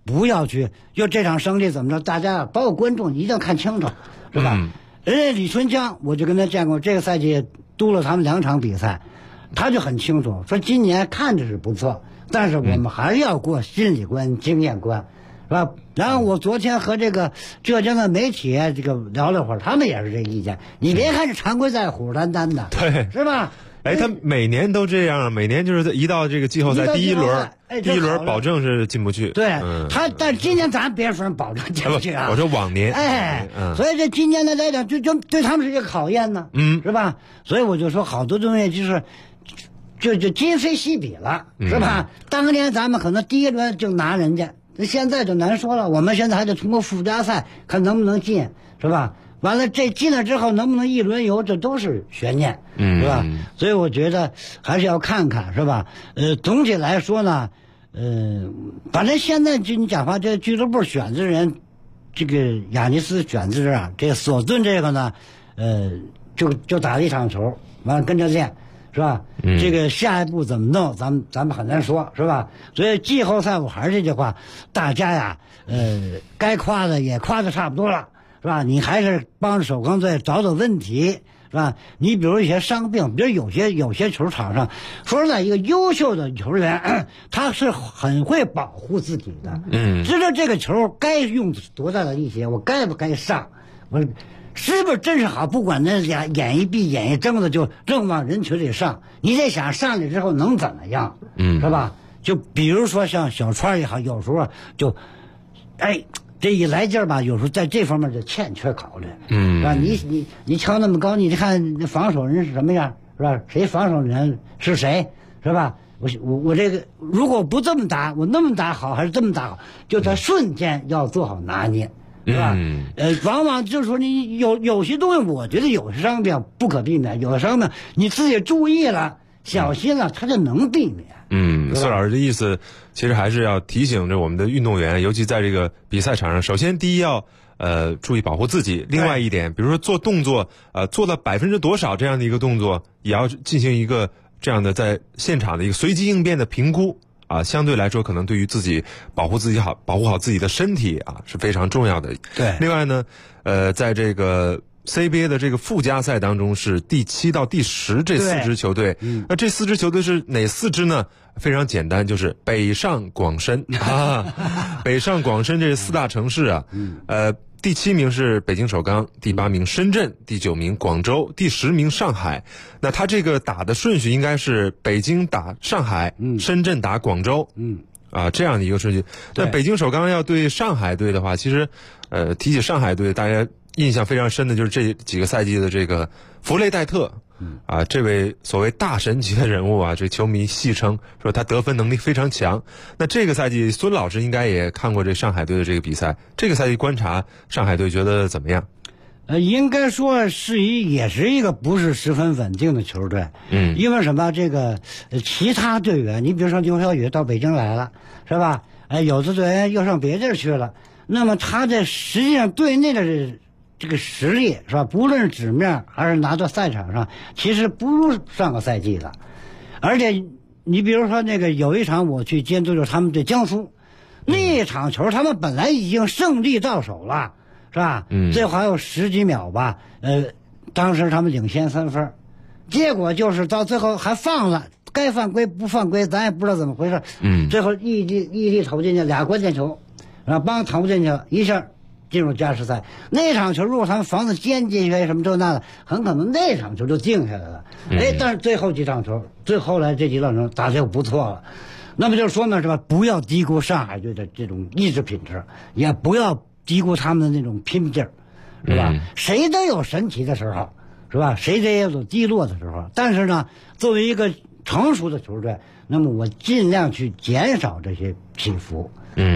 不要去就这场胜利怎么着，大家包括观众一定要看清楚，是吧？人家李春江，我就跟他见过，这个赛季督了他们2场比赛，他就很清楚说今年看着是不错，但是我们还是要过心理关、经验关，是吧？然后我昨天和这个浙江的媒体这个聊了会儿，他们也是这意见。你别看这常规赛虎视眈眈的， 对， 是吧？ 他每年都这样，每年就是一到这个季后赛第一轮，保证是进不去。 对，但今年咱别说保证进不去啊。 我说往年， 所以这今年的来讲，就对他们是一个考验呢，是吧？所以我就说，好多东西就今非昔比了，是吧？当年咱们可能第一轮就拿人家，现在就难说了。我们现在还得通过附加赛看能不能进，是吧？完了，这进了之后能不能一轮游，这都是悬念，是吧？所以我觉得还是要看看，是吧？总体来说呢，反正现在就你讲话，这俱乐部选择人，这个亚尼斯选择啊，这索顿这个呢，就打了1场球，完了跟着练，是吧？这个下一步怎么弄，咱们很难说，是吧？所以季后赛我还是这句话，大家呀，该夸的也夸的差不多了。是吧？你还是帮着首钢队找找问题，是吧？你比如一些伤病，比如有些球场上，说实在，一个优秀的球员，他是很会保护自己的，知道这个球该用多大的力气，我该不该上，我是不是真是好？不管那眼一闭眼一睁的就正往人群里上，你得想上来之后能怎么样，是吧？就比如说像小川也好，有时候就，这一来劲儿吧，有时候在这方面就欠缺考虑，是吧？你敲那么高，你看防守人是什么样，是吧？谁防守人是谁，是吧？我这个如果不这么打，我那么打好还是这么打好，就在瞬间要做好拿捏，是吧？往往就是说你有些东西，我觉得有些伤病不可避免，有些伤病你自己注意了、小心了，它就能避免。 孙老师的意思，其实还是要提醒着我们的运动员，尤其在这个比赛场上，首先第一要注意保护自己，另外一点，比如说做动作，做到多少这样的一个动作，也要进行一个这样的在现场的一个随机应变的评估啊，相对来说可能对于自己保护好自己的身体啊是非常重要的。 对， 另外呢，在这个CBA 的这个附加赛当中是第7到第10这4支球队，那这4支球队是哪4支呢？非常简单，就是北上广深啊，北上广深这4大城市啊，第7名是北京首钢，第8名深圳，第9名广州，第10名上海。那他这个打的顺序应该是北京打上海，深圳打广州，这样的一个顺序。那北京首钢要对上海队的话，其实提起上海队，大家印象非常深的就是这几个赛季的这个弗雷戴特，这位所谓大神级的人物啊，这球迷戏称说他得分能力非常强。那这个赛季孙老师应该也看过这上海队的这个比赛，这个赛季观察上海队觉得怎么样？ 应该说也是一个不是十分稳定的球队，因为什么？这个其他队员，你比如说刘晓宇到北京来了，是吧？有的队员又上别地儿去了，那么他在实际上队内的这个实力是吧？不论是纸面还是拿到赛场上，其实不如上个赛季的。而且你比如说那个有一场我去监督就是他们对江苏，那一场球他们本来已经胜利到手了，是吧？最后还有10几秒吧，当时他们领先3分，结果就是到最后还放了，该犯规不犯规，咱也不知道怎么回事。最后一粒投进去俩关键球，然后投进去一下。进入加时赛，那场球如果他们防止间接什么这那的，很可能那场球就定下来了。但是最后几场球，最后来这几场球打得就不错了。那么就说明是吧？不要低估上海队的这种意志品质，也不要低估他们的那种拼劲儿，是吧？谁都有神奇的时候，是吧？谁也有低落的时候。但是呢，作为一个成熟的球队，那么我尽量去减少这些起伏。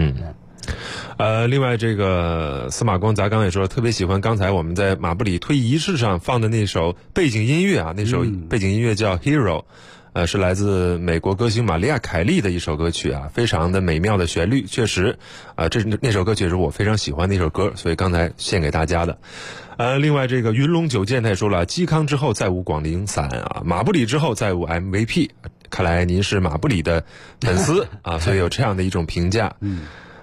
另外这个司马光咱刚也说特别喜欢刚才我们在马布里退役仪式上放的那首背景音乐啊，那首背景音乐叫 Hero， 是来自美国歌星玛丽亚凯莉的一首歌曲啊，非常的美妙的旋律，确实那首歌曲是我非常喜欢的一首歌，所以刚才献给大家的。另外这个云龙九剑他也说了，嵇康之后再无广陵散啊，马布里之后再无 MVP， 看来您是马布里的粉丝啊，所以有这样的一种评价。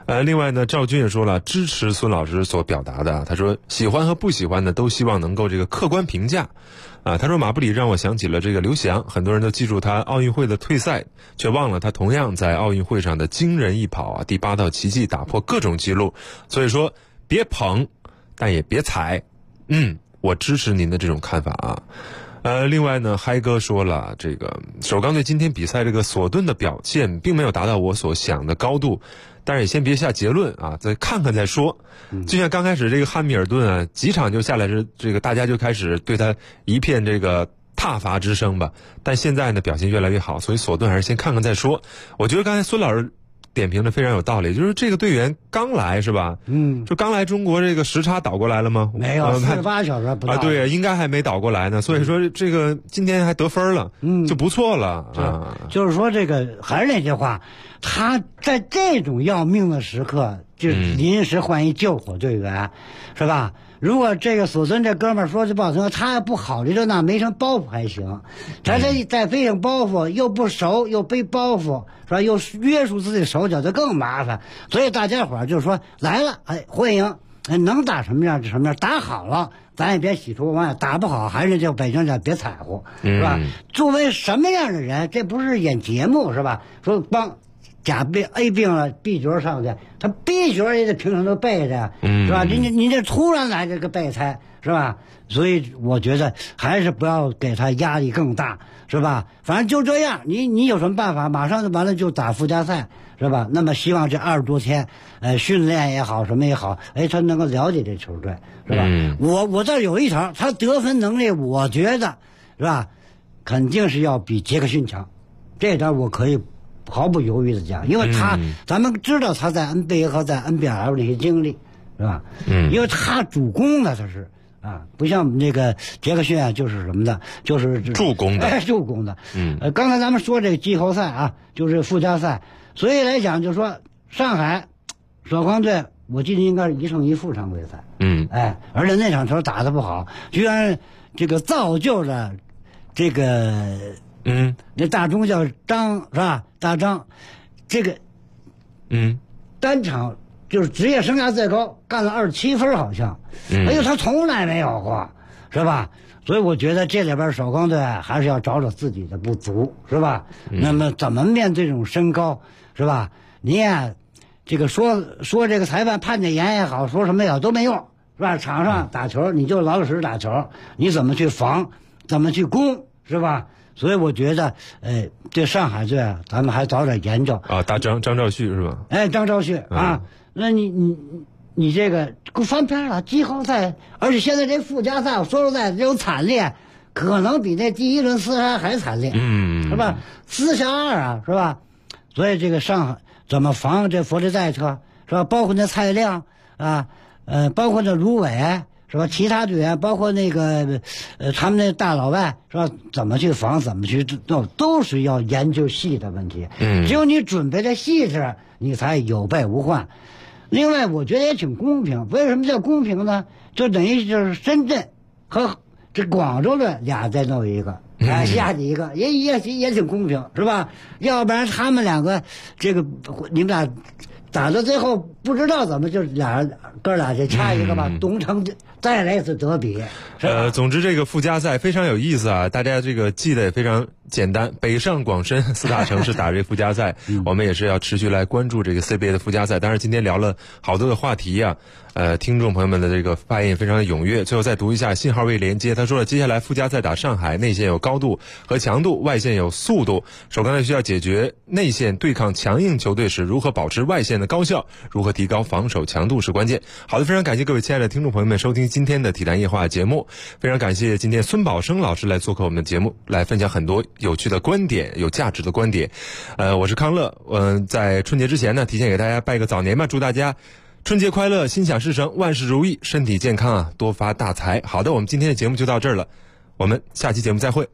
另外呢，赵军也说了支持孙老师所表达的，他说喜欢和不喜欢的都希望能够这个客观评价。他说马布里让我想起了这个刘翔，很多人都记住他奥运会的退赛，却忘了他同样在奥运会上的惊人一跑第8道奇迹，打破各种记录。所以说别捧，但也别踩。我支持您的这种看法啊。另外呢，嗨哥说了，这个首钢队今天比赛这个索顿的表现并没有达到我所想的高度，但是也先别下结论啊，再看看再说。就像刚开始这个汉密尔顿几场就下来是这个大家就开始对他一片这个挞伐之声吧，但现在呢表现越来越好，所以索顿还是先看看再说。我觉得刚才孙老师点评的非常有道理，就是这个队员刚来是吧？就刚来中国，这个时差倒过来了吗？ 没有，48小时不到对，应该还没倒过来呢。所以说这个今天还得分了，就不错了就是说这个还是那句话，他在这种要命的时刻，就临时换一救火队员，是吧？如果这个索森这哥们儿说句不好听，他不考虑着那没什么包袱还行，他这再背上包袱又不熟又背包袱是吧？又约束自己手脚就更麻烦，所以大家伙儿就说来了，欢迎，能打什么样就什么样，打好了咱也别喜出望外，打不好还是就北京人别踩乎，是吧？作为什么样的人，这不是演节目是吧？说帮甲病 A 病了 B 角上去，他 B 角也得平常都备着，是吧？你这突然来这个备胎是吧？所以我觉得还是不要给他压力更大，是吧？反正就这样，你有什么办法？马上就完了就打附加赛，是吧？那么希望这20多天，训练也好，什么也好，他能够了解这球队，是吧？我这有一条，他得分能力，我觉得是吧，肯定是要比杰克逊强，这点我可以毫不犹豫的讲，因为咱们知道他在 NBA 和在 NBL 那些经历，是吧？因为他主攻的他是不像我们这个杰克逊就是什么的，就是助攻的， 助攻的。刚才咱们说这个季后赛就是附加赛，所以来讲就是说上海首钢队，我记得应该是1胜1负常规赛。而且那场球打得不好，居然这个造就了这个。那大钟叫张是吧？大张，这个，单场就是职业生涯最高，干了27分好像，他从来没有过，是吧？所以我觉得这里边首钢队还是要找找自己的不足，是吧？那么怎么面对这种身高，是吧？你这个说这个裁判判的严也好，说什么也好都没用，是吧？场上打球你就老老实实打球，你怎么去防，怎么去攻，是吧？所以我觉得，这上海队咱们还早点研究大张兆旭是吧？ 张兆旭那你这个翻篇了，季后赛，而且现在这附加赛、说实在这种惨烈，可能比那第一轮厮杀还惨烈，是吧？4下2是吧？所以这个上海怎么防这弗雷戴特是吧？包括那蔡亮包括那卢伟。是吧？其他队员包括那个他们那大老外是吧？怎么去防，怎么去弄，都是要研究细的问题。只有你准备的细致，你才有备无患。另外，我觉得也挺公平。为什么叫公平呢？就等于就是深圳和这广州的俩再弄一个，下去一个，也挺公平，是吧？要不然他们两个这个你们俩打到最后不知道怎么就哥俩就掐一个吧，东城再来一次德比。 总之这个附加赛非常有意思大家这个记得也非常简单，北上广深4大城市打这附加赛，我们也是要持续来关注这个 CBA 的附加赛。当然今天聊了好多的话题听众朋友们的这个发言也非常的踊跃。最后再读一下信号位连接，他说了，接下来附加赛打上海，内线有高度和强度，外线有速度，首钢队需要解决内线对抗强硬球队时如何保持外线的高效，如何提高防守强度是关键。好的，非常感谢各位亲爱的听众朋友们收听今天的体坛夜话节目，非常感谢今天孙宝生老师来做客我们的节目，来分享很多有趣的观点，有价值的观点。我是康乐，在春节之前呢，提前给大家拜个早年吧，祝大家春节快乐，心想事成，万事如意，身体健康多发大财。好的，我们今天的节目就到这儿了，我们下期节目再会。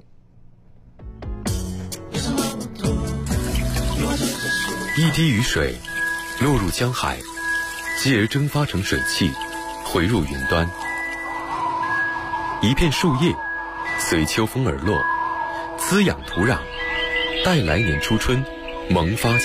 一滴雨水落入江海，继而蒸发成水汽，回入云端。一片树叶随秋风而落，滋养土壤，待来年初春萌发